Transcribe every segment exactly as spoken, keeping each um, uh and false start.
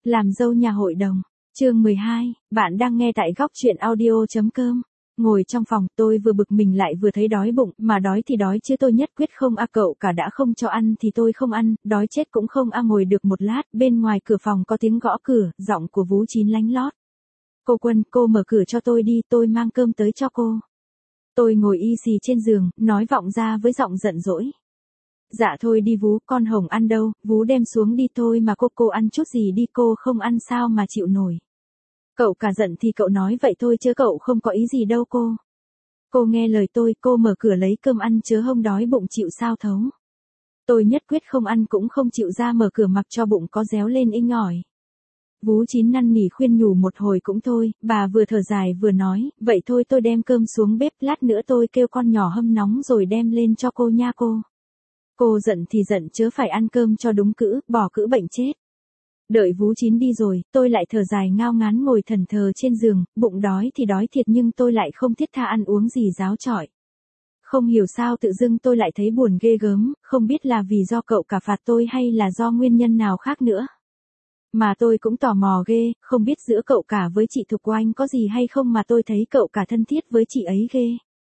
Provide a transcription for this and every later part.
Làm dâu nhà hội đồng. Chương mười hai, bạn đang nghe tại góc truyện audio chấm com. Ngồi trong phòng, tôi vừa bực mình lại vừa thấy đói bụng, mà đói thì đói chứ tôi nhất quyết không a cậu cả đã không cho ăn thì tôi không ăn, đói chết cũng không a ngồi được một lát, bên ngoài cửa phòng có tiếng gõ cửa, giọng của Vú Chín lánh lót. Cô Quân, cô mở cửa cho tôi đi, tôi mang cơm tới cho cô. Tôi ngồi y xì trên giường, nói vọng ra với giọng giận dỗi. Dạ thôi đi Vú, con Hồng ăn đâu, Vú đem xuống đi thôi mà cô cô ăn chút gì đi, cô không ăn sao mà chịu nổi. Cậu cả giận thì cậu nói vậy thôi chứ cậu không có ý gì đâu cô. Cô nghe lời tôi, cô mở cửa lấy cơm ăn chớ hông đói bụng chịu sao thấu. Tôi nhất quyết không ăn cũng không chịu ra mở cửa mặc cho bụng có réo lên inh ỏi. Vú Chín năn nỉ khuyên nhủ một hồi cũng thôi, bà vừa thở dài vừa nói, vậy thôi tôi đem cơm xuống bếp, lát nữa tôi kêu con nhỏ hâm nóng rồi đem lên cho cô nha cô. Cô giận thì giận chớ phải ăn cơm cho đúng cữ, bỏ cữ bệnh chết. Đợi Vú Chín đi rồi, tôi lại thở dài ngao ngán ngồi thẫn thờ trên giường, bụng đói thì đói thiệt nhưng tôi lại không thiết tha ăn uống gì ráo chọi. Không hiểu sao tự dưng tôi lại thấy buồn ghê gớm, không biết là vì do cậu cả phạt tôi hay là do nguyên nhân nào khác nữa. Mà tôi cũng tò mò ghê, không biết giữa cậu cả với chị Thục Oanh có gì hay không mà tôi thấy cậu cả thân thiết với chị ấy ghê.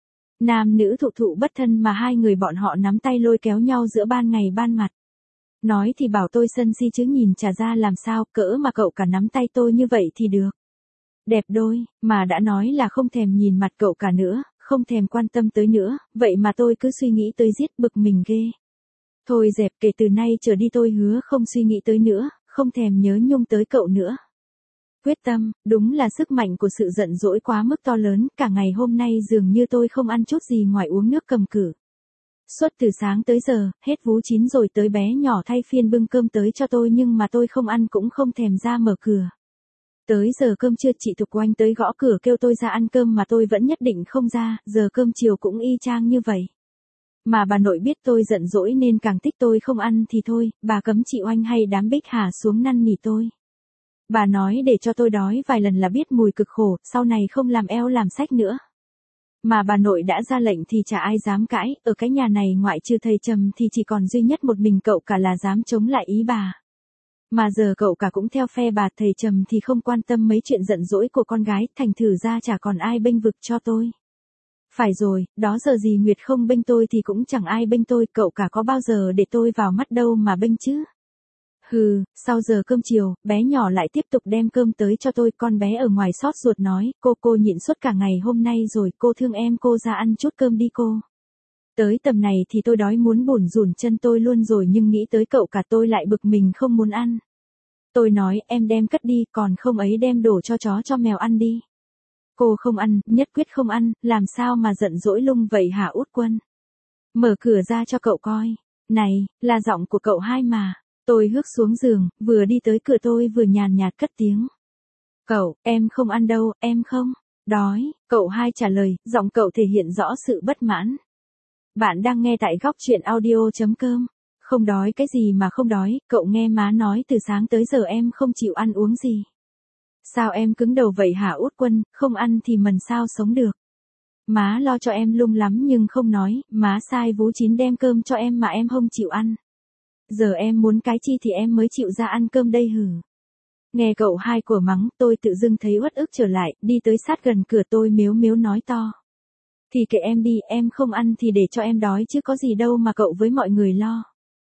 Nam nữ thụ thụ bất thân mà hai người bọn họ nắm tay lôi kéo nhau giữa ban ngày ban mặt. Nói thì bảo tôi sân si chứ nhìn chả ra làm sao, cỡ mà cậu cả nắm tay tôi như vậy thì được. Đẹp đôi, mà đã nói là không thèm nhìn mặt cậu cả nữa, không thèm quan tâm tới nữa, vậy mà tôi cứ suy nghĩ tới giết bực mình ghê. Thôi dẹp, kể từ nay trở đi tôi hứa không suy nghĩ tới nữa, không thèm nhớ nhung tới cậu nữa. Quyết tâm, đúng là sức mạnh của sự giận dỗi quá mức to lớn, cả ngày hôm nay dường như tôi không ăn chút gì ngoài uống nước cầm cử. Suốt từ sáng tới giờ, hết Vú Chín rồi tới bé nhỏ thay phiên bưng cơm tới cho tôi nhưng mà tôi không ăn cũng không thèm ra mở cửa. Tới giờ cơm trưa chị Thục Oanh tới gõ cửa kêu tôi ra ăn cơm mà tôi vẫn nhất định không ra, giờ cơm chiều cũng y chang như vậy. Mà bà nội biết tôi giận dỗi nên càng thích tôi không ăn thì thôi, bà cấm chị Oanh hay đám Bích Hà xuống năn nỉ tôi. Bà nói để cho tôi đói vài lần là biết mùi cực khổ, sau này không làm eo làm sách nữa. Mà bà nội đã ra lệnh thì chả ai dám cãi, ở cái nhà này ngoại trừ thầy Trầm thì chỉ còn duy nhất một mình cậu cả là dám chống lại ý bà. Mà giờ cậu cả cũng theo phe bà, thầy Trầm thì không quan tâm mấy chuyện giận dỗi của con gái, thành thử ra chả còn ai bênh vực cho tôi. Phải rồi, đó giờ gì Nguyệt không bênh tôi thì cũng chẳng ai bênh tôi, cậu cả có bao giờ để tôi vào mắt đâu mà bênh chứ. Hừ, sau giờ cơm chiều, bé nhỏ lại tiếp tục đem cơm tới cho tôi, con bé ở ngoài xót ruột nói, cô cô nhịn suốt cả ngày hôm nay rồi, cô thương em cô ra ăn chút cơm đi cô. Tới tầm này thì tôi đói muốn bủn rủn chân tôi luôn rồi nhưng nghĩ tới cậu cả tôi lại bực mình không muốn ăn. Tôi nói em đem cất đi, còn không ấy đem đổ cho chó cho mèo ăn đi. Cô không ăn, nhất quyết không ăn, làm sao mà giận dỗi lung vậy hả Út Quân? Mở cửa ra cho cậu coi. Này, là giọng của cậu hai mà. Tôi hước xuống giường, vừa đi tới cửa tôi vừa nhàn nhạt cất tiếng. Cậu, em không ăn đâu, em không. Đói, cậu hai trả lời, giọng cậu thể hiện rõ sự bất mãn. Bạn đang nghe tại góc truyện audio chấm com. Không đói cái gì mà không đói, cậu nghe má nói từ sáng tới giờ em không chịu ăn uống gì. Sao em cứng đầu vậy hả Út Quân, không ăn thì mần sao sống được. Má lo cho em lung lắm nhưng không nói, má sai Vú Chín đem cơm cho em mà em không chịu ăn. Giờ em muốn cái chi thì em mới chịu ra ăn cơm đây hử. Nghe cậu hai của mắng, tôi tự dưng thấy uất ức trở lại, đi tới sát gần cửa tôi mếu mếu nói to. Thì kệ em đi, em không ăn thì để cho em đói chứ có gì đâu mà cậu với mọi người lo.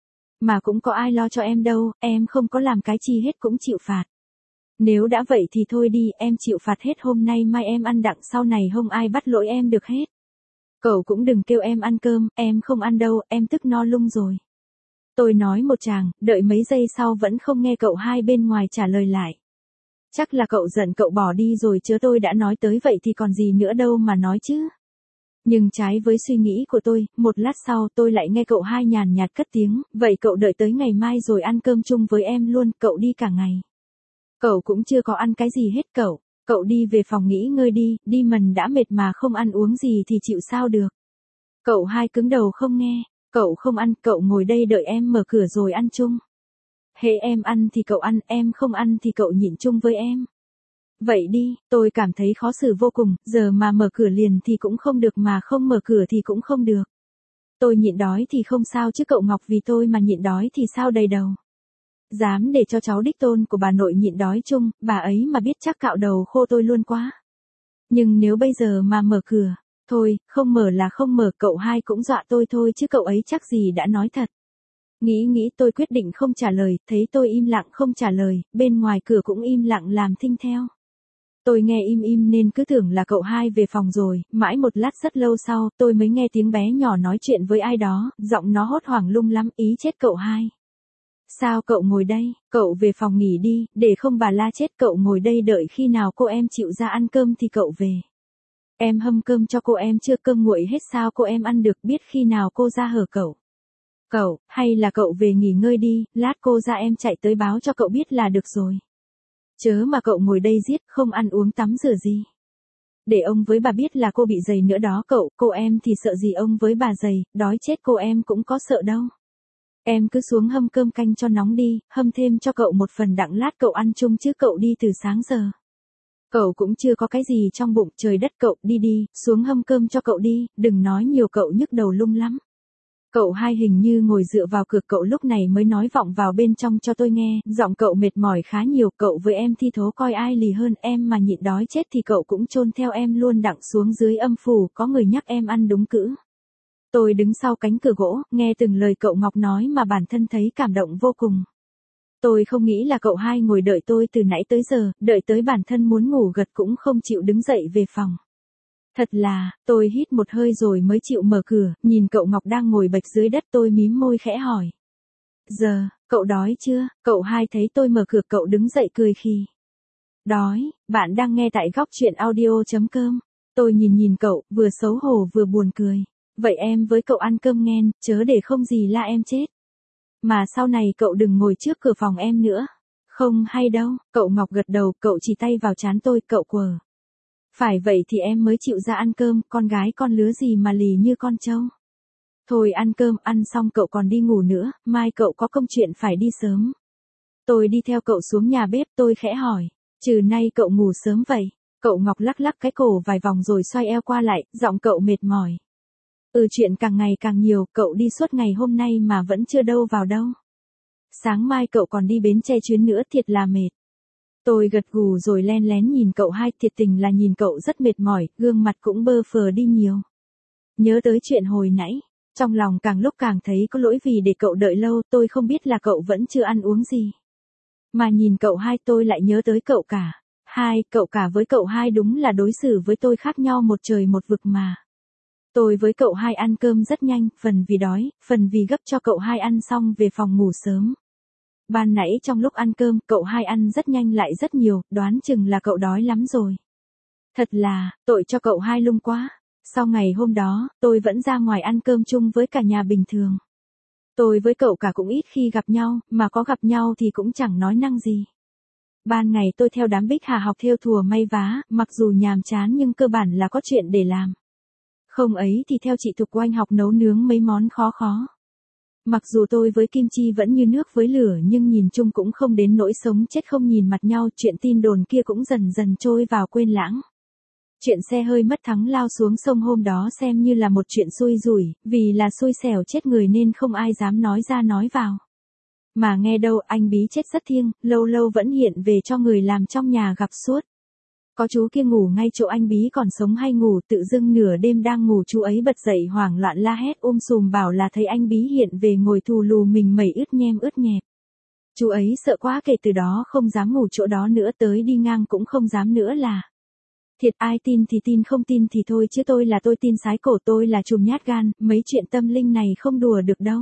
Mà cũng có ai lo cho em đâu, em không có làm cái chi hết cũng chịu phạt. Nếu đã vậy thì thôi đi, em chịu phạt hết hôm nay mai em ăn đặng sau này không ai bắt lỗi em được hết. Cậu cũng đừng kêu em ăn cơm, em không ăn đâu, em tức no lung rồi. Tôi nói một tràng, đợi mấy giây sau vẫn không nghe cậu hai bên ngoài trả lời lại. Chắc là cậu giận cậu bỏ đi rồi chứ tôi đã nói tới vậy thì còn gì nữa đâu mà nói chứ. Nhưng trái với suy nghĩ của tôi, một lát sau tôi lại nghe cậu hai nhàn nhạt cất tiếng, vậy cậu đợi tới ngày mai rồi ăn cơm chung với em luôn, cậu đi cả ngày. Cậu cũng chưa có ăn cái gì hết cậu, cậu đi về phòng nghỉ ngơi đi, đi mần đã mệt mà không ăn uống gì thì chịu sao được. Cậu hai cứng đầu không nghe. Cậu không ăn, cậu ngồi đây đợi em mở cửa rồi ăn chung. Hễ em ăn thì cậu ăn, em không ăn thì cậu nhịn chung với em. Vậy đi, tôi cảm thấy khó xử vô cùng, giờ mà mở cửa liền thì cũng không được mà không mở cửa thì cũng không được. Tôi nhịn đói thì không sao chứ cậu Ngọc vì tôi mà nhịn đói thì sao đầy đầu. Dám để cho cháu đích tôn của bà nội nhịn đói chung, bà ấy mà biết chắc cạo đầu khô tôi luôn quá. Nhưng nếu bây giờ mà mở cửa, thôi, không mở là không mở, cậu hai cũng dọa tôi thôi chứ cậu ấy chắc gì đã nói thật. Nghĩ nghĩ tôi quyết định không trả lời, thấy tôi im lặng không trả lời, bên ngoài cửa cũng im lặng làm thinh theo. Tôi nghe im im nên cứ tưởng là cậu hai về phòng rồi, mãi một lát rất lâu sau, tôi mới nghe tiếng bé nhỏ nói chuyện với ai đó, giọng nó hốt hoảng lung lắm, ý chết cậu hai. Sao cậu ngồi đây, cậu về phòng nghỉ đi, để không bà la chết, cậu ngồi đây đợi khi nào cô em chịu ra ăn cơm thì cậu về. Em hâm cơm cho cô em chưa, cơm nguội hết sao cô em ăn được, biết khi nào cô ra hở cậu. Cậu, hay là cậu về nghỉ ngơi đi, lát cô ra em chạy tới báo cho cậu biết là được rồi. Chớ mà cậu ngồi đây giết, không ăn uống tắm rửa gì. Để ông với bà biết là cô bị dày nữa đó cậu, cô em thì sợ gì ông với bà dày, đói chết cô em cũng có sợ đâu. Em cứ xuống hâm cơm canh cho nóng đi, hâm thêm cho cậu một phần đặng lát cậu ăn chung chứ cậu đi từ sáng giờ. Cậu cũng chưa có cái gì trong bụng, trời đất, cậu đi đi, xuống hâm cơm cho cậu đi, đừng nói nhiều, cậu nhức đầu lung lắm. Cậu hai hình như ngồi dựa vào cửa, cậu lúc này mới nói vọng vào bên trong cho tôi nghe, giọng cậu mệt mỏi khá nhiều, cậu với em thi thố coi ai lì hơn, em mà nhịn đói chết thì cậu cũng chôn theo em luôn, đặng xuống dưới âm phủ, có người nhắc em ăn đúng cữ. Tôi đứng sau cánh cửa gỗ, nghe từng lời cậu Ngọc nói mà bản thân thấy cảm động vô cùng. Tôi không nghĩ là cậu hai ngồi đợi tôi từ nãy tới giờ, đợi tới bản thân muốn ngủ gật cũng không chịu đứng dậy về phòng. Thật là, tôi hít một hơi rồi mới chịu mở cửa, nhìn cậu Ngọc đang ngồi bệt dưới đất, tôi mím môi khẽ hỏi. Giờ, cậu đói chưa? Cậu hai thấy tôi mở cửa cậu đứng dậy cười khì. Đói, bạn đang nghe tại góc truyện audio chấm com. Tôi nhìn nhìn cậu, vừa xấu hổ vừa buồn cười. Vậy em với cậu ăn cơm nghen, chớ để không gì la em chết. Mà sau này cậu đừng ngồi trước cửa phòng em nữa. Không hay đâu, cậu Ngọc gật đầu, cậu chỉ tay vào trán tôi, cậu quờ. Phải vậy thì em mới chịu ra ăn cơm, con gái con lứa gì mà lì như con trâu. Thôi ăn cơm, ăn xong cậu còn đi ngủ nữa, mai cậu có công chuyện phải đi sớm. Tôi đi theo cậu xuống nhà bếp, tôi khẽ hỏi, trừ nay cậu ngủ sớm vậy? Cậu Ngọc lắc lắc cái cổ vài vòng rồi xoay eo qua lại, giọng cậu mệt mỏi. Ừ, chuyện càng ngày càng nhiều, cậu đi suốt ngày hôm nay mà vẫn chưa đâu vào đâu. Sáng mai cậu còn đi Bến Tre chuyến nữa, thiệt là mệt. Tôi gật gù rồi len lén nhìn cậu hai, thiệt tình là nhìn cậu rất mệt mỏi, gương mặt cũng bơ phờ đi nhiều. Nhớ tới chuyện hồi nãy, trong lòng càng lúc càng thấy có lỗi vì để cậu đợi lâu, tôi không biết là cậu vẫn chưa ăn uống gì. Mà nhìn cậu hai tôi lại nhớ tới cậu cả. Hai, cậu cả với cậu hai đúng là đối xử với tôi khác nhau một trời một vực mà. Tôi với cậu hai ăn cơm rất nhanh, phần vì đói, phần vì gấp cho cậu hai ăn xong về phòng ngủ sớm. Ban nãy trong lúc ăn cơm, cậu hai ăn rất nhanh lại rất nhiều, đoán chừng là cậu đói lắm rồi. Thật là, tội cho cậu hai lung quá. Sau ngày hôm đó, tôi vẫn ra ngoài ăn cơm chung với cả nhà bình thường. Tôi với cậu cả cũng ít khi gặp nhau, mà có gặp nhau thì cũng chẳng nói năng gì. Ban ngày tôi theo đám Bích Hà học thêu thùa may vá, mặc dù nhàm chán nhưng cơ bản là có chuyện để làm. Không ấy thì theo chị Thục Oanh học nấu nướng mấy món khó khó. Mặc dù tôi với Kim Chi vẫn như nước với lửa nhưng nhìn chung cũng không đến nỗi sống chết không nhìn mặt nhau, chuyện tin đồn kia cũng dần dần trôi vào quên lãng. Chuyện xe hơi mất thắng lao xuống sông hôm đó xem như là một chuyện xui rủi, vì là xui xẻo chết người nên không ai dám nói ra nói vào. Mà nghe đâu anh Bí chết rất thiêng, lâu lâu vẫn hiện về cho người làm trong nhà gặp suốt. Có chú kia ngủ ngay chỗ anh Bí còn sống hay ngủ, tự dưng nửa đêm đang ngủ chú ấy bật dậy hoảng loạn la hét um sùm bảo là thấy anh Bí hiện về ngồi thù lù mình mẩy ướt nhem ướt nhẹp. Chú ấy sợ quá, kể từ đó không dám ngủ chỗ đó nữa, tới đi ngang cũng không dám nữa là. Thiệt, ai tin thì tin, không tin thì thôi, chứ tôi là tôi tin sái cổ, tôi là trùm nhát gan, mấy chuyện tâm linh này không đùa được đâu.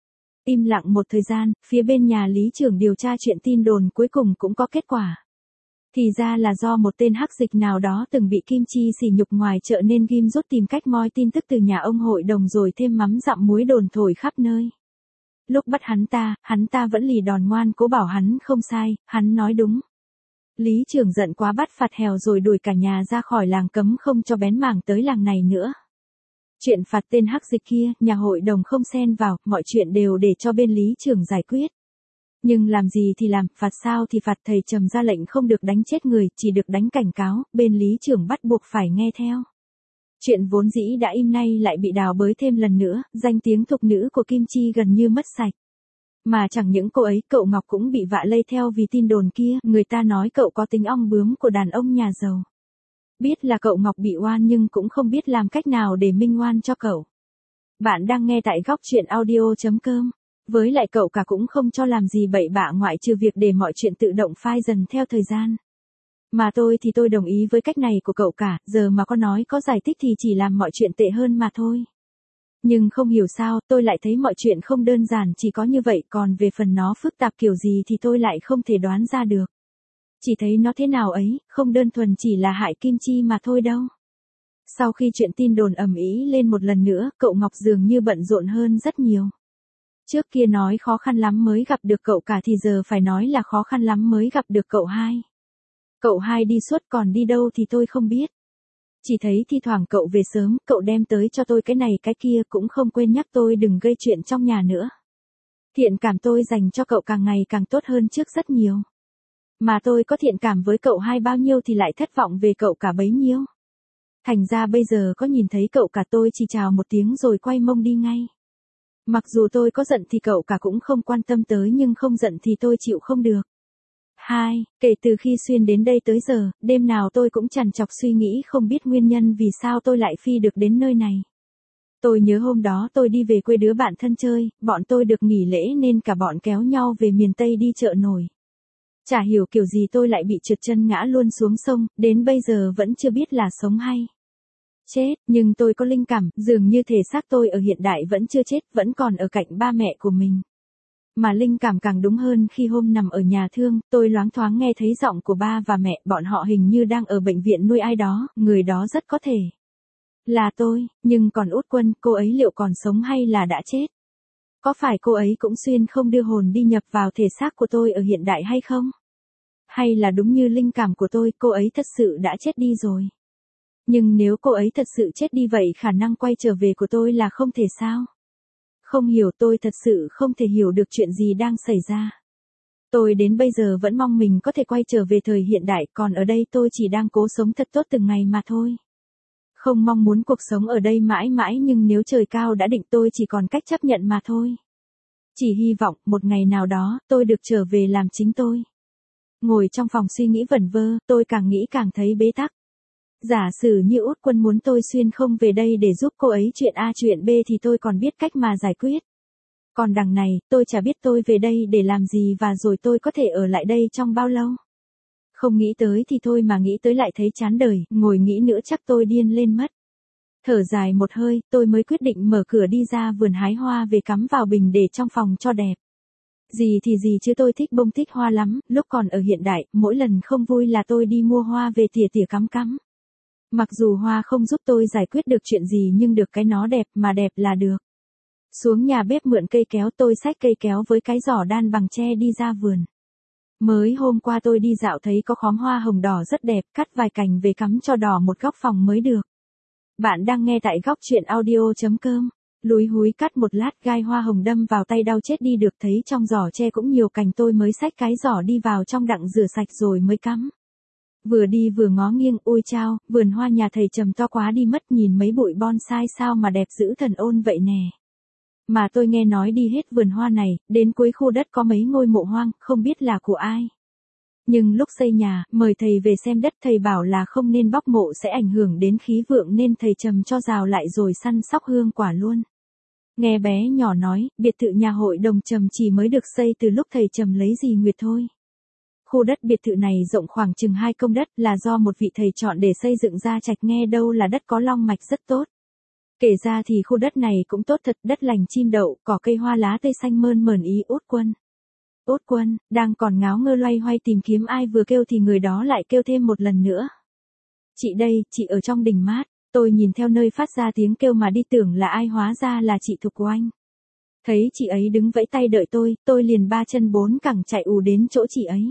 Im lặng một thời gian, phía bên nhà lý trưởng điều tra chuyện tin đồn cuối cùng cũng có kết quả. Thì ra là do một tên hắc dịch nào đó từng bị Kim Chi sỉ nhục ngoài chợ nên Kim rút tìm cách moi tin tức từ nhà ông hội đồng rồi thêm mắm dặm muối đồn thổi khắp nơi. Lúc bắt hắn ta, hắn ta vẫn lì đòn ngoan cố bảo hắn không sai, hắn nói đúng. Lý trưởng giận quá bắt phạt hèo rồi đuổi cả nhà ra khỏi làng, cấm không cho bén mảng tới làng này nữa. Chuyện phạt tên hắc dịch kia, nhà hội đồng không xen vào, mọi chuyện đều để cho bên lý trưởng giải quyết. Nhưng làm gì thì làm, phạt sao thì phạt, thầy trầm ra lệnh không được đánh chết người, chỉ được đánh cảnh cáo, bên lý trưởng bắt buộc phải nghe theo. Chuyện vốn dĩ đã im nay lại bị đào bới thêm lần nữa, danh tiếng thục nữ của Kim Chi gần như mất sạch. Mà chẳng những cô ấy, cậu Ngọc cũng bị vạ lây theo vì tin đồn kia, người ta nói cậu có tính ong bướm của đàn ông nhà giàu. Biết là cậu Ngọc bị oan nhưng cũng không biết làm cách nào để minh oan cho cậu. Bạn đang nghe tại góc chuyện audio chấm com. Với lại cậu cả cũng không cho làm gì bậy bạ ngoại trừ việc để mọi chuyện tự động phai dần theo thời gian. Mà tôi thì tôi đồng ý với cách này của cậu cả, giờ mà có nói có giải thích thì chỉ làm mọi chuyện tệ hơn mà thôi. Nhưng không hiểu sao, tôi lại thấy mọi chuyện không đơn giản chỉ có như vậy, còn về phần nó phức tạp kiểu gì thì tôi lại không thể đoán ra được. Chỉ thấy nó thế nào ấy, không đơn thuần chỉ là hại Kim Chi mà thôi đâu. Sau khi chuyện tin đồn ầm ĩ lên một lần nữa, cậu Ngọc dường như bận rộn hơn rất nhiều. Trước kia nói khó khăn lắm mới gặp được cậu cả thì giờ phải nói là khó khăn lắm mới gặp được cậu hai. Cậu hai đi suốt còn đi đâu thì tôi không biết. Chỉ thấy thi thoảng cậu về sớm, cậu đem tới cho tôi cái này cái kia, cũng không quên nhắc tôi đừng gây chuyện trong nhà nữa. Thiện cảm tôi dành cho cậu càng ngày càng tốt hơn trước rất nhiều. Mà tôi có thiện cảm với cậu hai bao nhiêu thì lại thất vọng về cậu cả bấy nhiêu. Thành ra bây giờ có nhìn thấy cậu cả tôi chỉ chào một tiếng rồi quay mông đi ngay. Mặc dù tôi có giận thì cậu cả cũng không quan tâm tới, nhưng không giận thì tôi chịu không được. Hai, kể từ khi xuyên đến đây tới giờ, đêm nào tôi cũng trằn trọc suy nghĩ không biết nguyên nhân vì sao tôi lại phi được đến nơi này. Tôi nhớ hôm đó tôi đi về quê đứa bạn thân chơi, bọn tôi được nghỉ lễ nên cả bọn kéo nhau về miền Tây đi chợ nổi. Chả hiểu kiểu gì tôi lại bị trượt chân ngã luôn xuống sông, đến bây giờ vẫn chưa biết là sống hay chết, nhưng tôi có linh cảm, dường như thể xác tôi ở hiện đại vẫn chưa chết, vẫn còn ở cạnh ba mẹ của mình. Mà linh cảm càng đúng hơn khi hôm nằm ở nhà thương, tôi loáng thoáng nghe thấy giọng của ba và mẹ, bọn họ hình như đang ở bệnh viện nuôi ai đó, người đó rất có thể là tôi, nhưng còn Út Quân, cô ấy liệu còn sống hay là đã chết? Có phải cô ấy cũng xuyên không đưa hồn đi nhập vào thể xác của tôi ở hiện đại hay không? Hay là đúng như linh cảm của tôi, cô ấy thật sự đã chết đi rồi? Nhưng nếu cô ấy thật sự chết đi vậy khả năng quay trở về của tôi là không thể sao? Không hiểu, tôi thật sự không thể hiểu được chuyện gì đang xảy ra. Tôi đến bây giờ vẫn mong mình có thể quay trở về thời hiện đại, còn ở đây tôi chỉ đang cố sống thật tốt từng ngày mà thôi. Không mong muốn cuộc sống ở đây mãi mãi, nhưng nếu trời cao đã định tôi chỉ còn cách chấp nhận mà thôi. Chỉ hy vọng một ngày nào đó tôi được trở về làm chính tôi. Ngồi trong phòng suy nghĩ vẩn vơ, tôi càng nghĩ càng thấy bế tắc. Giả sử như Út Quân muốn tôi xuyên không về đây để giúp cô ấy chuyện A chuyện B thì tôi còn biết cách mà giải quyết. Còn đằng này, tôi chả biết tôi về đây để làm gì và rồi tôi có thể ở lại đây trong bao lâu. Không nghĩ tới thì thôi, mà nghĩ tới lại thấy chán đời, ngồi nghĩ nữa chắc tôi điên lên mất. Thở dài một hơi, tôi mới quyết định mở cửa đi ra vườn hái hoa về cắm vào bình để trong phòng cho đẹp. Gì thì gì chứ tôi thích bông thích hoa lắm, lúc còn ở hiện đại, mỗi lần không vui là tôi đi mua hoa về tỉa tỉa cắm cắm. Mặc dù hoa không giúp tôi giải quyết được chuyện gì nhưng được cái nó đẹp, mà đẹp là được. Xuống nhà bếp mượn cây kéo, tôi xách cây kéo với cái giỏ đan bằng tre đi ra vườn. Mới hôm qua tôi đi dạo thấy có khóm hoa hồng đỏ rất đẹp, cắt vài cành về cắm cho đỏ một góc phòng mới được. Bạn đang nghe tại góc chuyện audio chấm com. Lúi húi cắt một lát, gai hoa hồng đâm vào tay đau chết đi được, thấy trong giỏ tre cũng nhiều cành, tôi mới xách cái giỏ đi vào trong đặng rửa sạch rồi mới cắm. Vừa đi vừa ngó nghiêng, ôi chao, vườn hoa nhà thầy Trầm to quá đi mất, nhìn mấy bụi bonsai sao mà đẹp dữ thần ôn vậy nè. Mà tôi nghe nói đi hết vườn hoa này, đến cuối khu đất có mấy ngôi mộ hoang, không biết là của ai. Nhưng lúc xây nhà, mời thầy về xem đất, thầy bảo là không nên bóc mộ sẽ ảnh hưởng đến khí vượng nên thầy Trầm cho rào lại rồi săn sóc hương quả luôn. Nghe bé nhỏ nói, biệt thự nhà hội đồng Trầm chỉ mới được xây từ lúc thầy Trầm lấy dì Nguyệt thôi. Khu đất biệt thự này rộng khoảng chừng hai công đất, là do một vị thầy chọn để xây dựng ra trạch, nghe đâu là đất có long mạch rất tốt. Kể ra thì khu đất này cũng tốt thật, đất lành chim đậu, cỏ cây hoa lá tây xanh mơn mởn. Ý Út Quân. Út Quân, đang còn ngáo ngơ loay hoay tìm kiếm ai vừa kêu thì người đó lại kêu thêm một lần nữa. Chị đây, chị ở trong đình mát. Tôi nhìn theo nơi phát ra tiếng kêu mà đi tưởng là ai, hóa ra là chị Thục Oanh. Thấy chị ấy đứng vẫy tay đợi tôi, tôi liền ba chân bốn cẳng chạy ù đến chỗ chị ấy.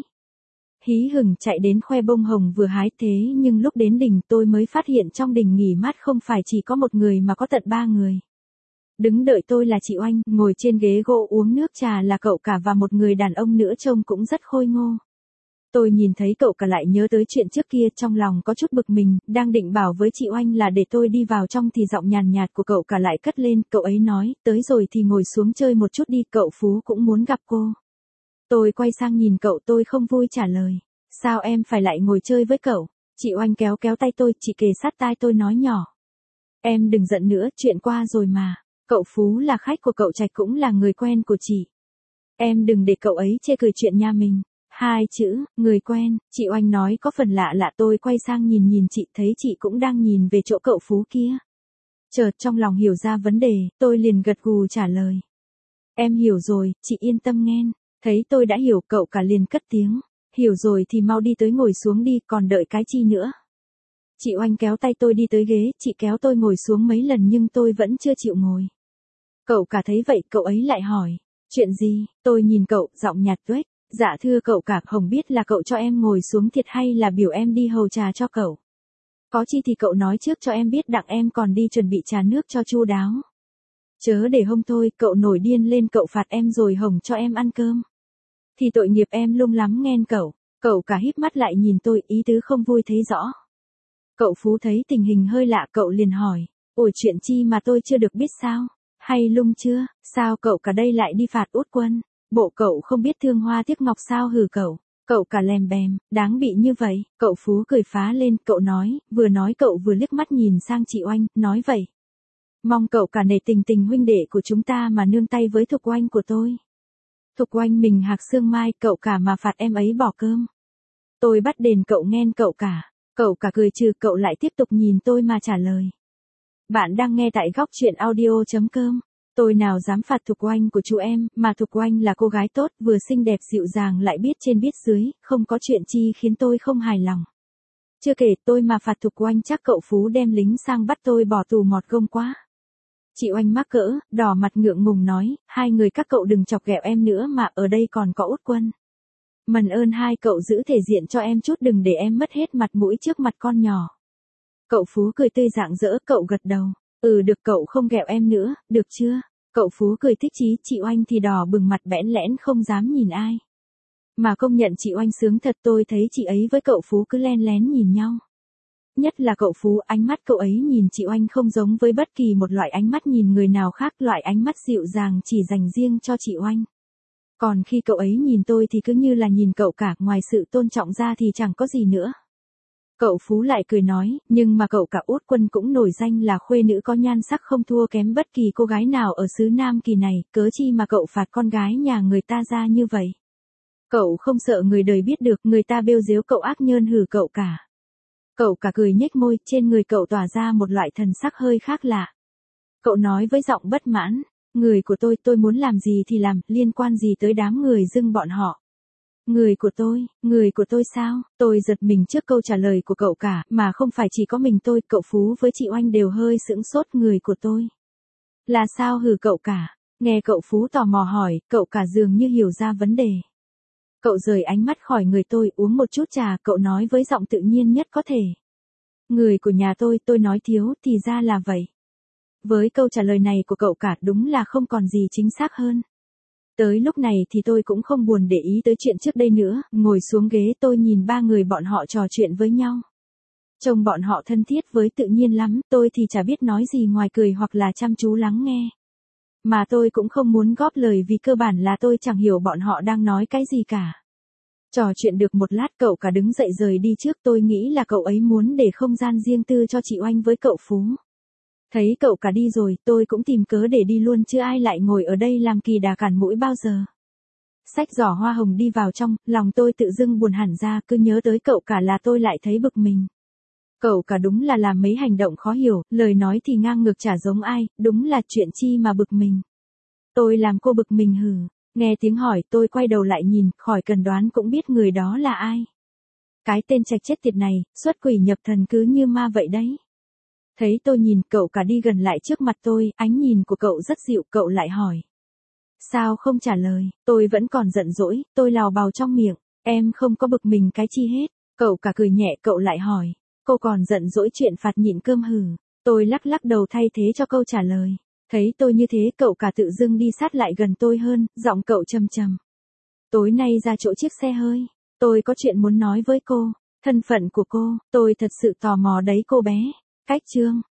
Hí hửng chạy đến khoe bông hồng vừa hái, thế nhưng lúc đến đình tôi mới phát hiện trong đình nghỉ mát không phải chỉ có một người mà có tận ba người. Đứng đợi tôi là chị Oanh, ngồi trên ghế gỗ uống nước trà là cậu cả và một người đàn ông nữa trông cũng rất khôi ngô. Tôi nhìn thấy cậu cả lại nhớ tới chuyện trước kia, trong lòng có chút bực mình, đang định bảo với chị Oanh là để tôi đi vào trong thì giọng nhàn nhạt của cậu cả lại cất lên, cậu ấy nói, tới rồi thì ngồi xuống chơi một chút đi, cậu Phú cũng muốn gặp cô. Tôi quay sang nhìn cậu, tôi không vui trả lời, sao em phải lại ngồi chơi với cậu? Chị Oanh kéo kéo tay tôi, chị kề sát tai tôi nói nhỏ. Em đừng giận nữa, chuyện qua rồi mà. Cậu Phú là khách của cậu Trạch cũng là người quen của chị. Em đừng để cậu ấy chê cười chuyện nhà mình. Hai chữ, người quen, chị Oanh nói có phần lạ lạ, tôi quay sang nhìn nhìn chị, thấy chị cũng đang nhìn về chỗ cậu Phú kia. Chợt trong lòng hiểu ra vấn đề, tôi liền gật gù trả lời. Em hiểu rồi, chị yên tâm nghe. Thấy tôi đã hiểu, cậu cả liền cất tiếng. Hiểu rồi thì mau đi tới ngồi xuống đi, còn đợi cái chi nữa. Chị Oanh kéo tay tôi đi tới ghế, chị kéo tôi ngồi xuống mấy lần nhưng tôi vẫn chưa chịu ngồi. Cậu cả thấy vậy, cậu ấy lại hỏi. Chuyện gì? Tôi nhìn cậu, giọng nhạt tuếch. Dạ thưa cậu cả, không biết là cậu cho em ngồi xuống thiệt hay là biểu em đi hầu trà cho cậu. Có chi thì cậu nói trước cho em biết, đặng em còn đi chuẩn bị trà nước cho chu đáo. Chớ để hôm thôi, cậu nổi điên lên cậu phạt em rồi hồng cho em ăn cơm. Thì tội nghiệp em lung lắm nghen cậu. Cậu cả híp mắt lại nhìn tôi, ý tứ không vui thấy rõ. Cậu Phú thấy tình hình hơi lạ, cậu liền hỏi. Ủa chuyện chi mà tôi chưa được biết sao? Hay lung chưa? Sao cậu cả đây lại đi phạt Út Quân? Bộ cậu không biết thương hoa tiếc ngọc sao hừ cậu? Cậu cả lèm bèm, đáng bị như vậy. Cậu Phú cười phá lên, cậu nói, vừa nói cậu vừa liếc mắt nhìn sang chị Oanh, nói vậy. Mong cậu cả nể tình tình huynh đệ của chúng ta mà nương tay với Thục Oanh của tôi. Thục Oanh mình hạc xương mai, cậu cả mà phạt em ấy bỏ cơm. Tôi bắt đền cậu nghen cậu cả. Cậu cả cười trừ, cậu lại tiếp tục nhìn tôi mà trả lời. Bạn đang nghe tại góc truyện audio.com. Tôi nào dám phạt Thục Oanh của chú em, mà Thục Oanh là cô gái tốt, vừa xinh đẹp dịu dàng lại biết trên biết dưới, không có chuyện chi khiến tôi không hài lòng. Chưa kể tôi mà phạt Thục Oanh chắc cậu Phú đem lính sang bắt tôi bỏ tù mọt gông quá. Chị Oanh mắc cỡ, đỏ mặt ngượng ngùng nói, hai người các cậu đừng chọc ghẹo em nữa mà ở đây còn có Út Quân. Mần ơn hai cậu giữ thể diện cho em chút, đừng để em mất hết mặt mũi trước mặt con nhỏ. Cậu Phú cười tươi rạng rỡ, cậu gật đầu. Ừ được, cậu không ghẹo em nữa, được chưa? Cậu Phú cười thích chí, chị Oanh thì đỏ bừng mặt bẽn lẽn không dám nhìn ai. Mà công nhận chị Oanh sướng thật, tôi thấy chị ấy với cậu Phú cứ len lén nhìn nhau. Nhất là cậu Phú, ánh mắt cậu ấy nhìn chị Oanh không giống với bất kỳ một loại ánh mắt nhìn người nào khác, loại ánh mắt dịu dàng chỉ dành riêng cho chị Oanh. Còn khi cậu ấy nhìn tôi thì cứ như là nhìn cậu cả, ngoài sự tôn trọng ra thì chẳng có gì nữa. Cậu Phú lại cười nói, nhưng mà cậu cả Út Quân cũng nổi danh là khuê nữ có nhan sắc không thua kém bất kỳ cô gái nào ở xứ Nam Kỳ này, cớ chi mà cậu phạt con gái nhà người ta ra như vậy. Cậu không sợ người đời biết được, người ta bêu dếu cậu ác nhơn hử cậu cả. Cậu cả cười nhếch môi, trên người cậu tỏa ra một loại thần sắc hơi khác lạ. Cậu nói với giọng bất mãn, người của tôi, tôi muốn làm gì thì làm, liên quan gì tới đám người dưng bọn họ. Người của tôi, người của tôi sao? Tôi giật mình trước câu trả lời của cậu cả, mà không phải chỉ có mình tôi, cậu Phú với chị Oanh đều hơi sững sốt. Người của tôi. Là sao hừ cậu cả? Nghe cậu Phú tò mò hỏi, cậu cả dường như hiểu ra vấn đề. Cậu rời ánh mắt khỏi người tôi, uống một chút trà, cậu nói với giọng tự nhiên nhất có thể. Người của nhà tôi, tôi nói thiếu, thì ra là vậy. Với câu trả lời này của cậu cả đúng là không còn gì chính xác hơn. Tới lúc này thì tôi cũng không buồn để ý tới chuyện trước đây nữa, ngồi xuống ghế tôi nhìn ba người bọn họ trò chuyện với nhau. Trông bọn họ thân thiết với tự nhiên lắm, tôi thì chả biết nói gì ngoài cười hoặc là chăm chú lắng nghe. Mà tôi cũng không muốn góp lời vì cơ bản là tôi chẳng hiểu bọn họ đang nói cái gì cả. Trò chuyện được một lát cậu cả đứng dậy rời đi trước, tôi nghĩ là cậu ấy muốn để không gian riêng tư cho chị Oanh với cậu Phú. Thấy cậu cả đi rồi, tôi cũng tìm cớ để đi luôn chứ ai lại ngồi ở đây làm kỳ đà cản mũi bao giờ. Xách giỏ hoa hồng đi vào trong, lòng tôi tự dưng buồn hẳn ra, cứ nhớ tới cậu cả là tôi lại thấy bực mình. Cậu cả đúng là làm mấy hành động khó hiểu, lời nói thì ngang ngược chả giống ai, đúng là chuyện chi mà bực mình. Tôi làm cô bực mình hử, nghe tiếng hỏi tôi quay đầu lại nhìn, khỏi cần đoán cũng biết người đó là ai. Cái tên Trạch chết tiệt này, xuất quỷ nhập thần cứ như ma vậy đấy. Thấy tôi nhìn, cậu cả đi gần lại trước mặt tôi, ánh nhìn của cậu rất dịu, cậu lại hỏi. Sao không trả lời? Tôi vẫn còn giận dỗi, tôi lào bào trong miệng, em không có bực mình cái chi hết. Cậu cả cười nhẹ, cậu lại hỏi, cô còn giận dỗi chuyện phạt nhịn cơm hử? Tôi lắc lắc đầu thay thế cho câu trả lời. Thấy tôi như thế, cậu cả tự dưng đi sát lại gần tôi hơn, giọng cậu trầm trầm. Tối nay ra chỗ chiếc xe hơi. tôi có chuyện muốn nói với cô. Thân phận của cô, tôi thật sự tò mò đấy cô bé. Cách chương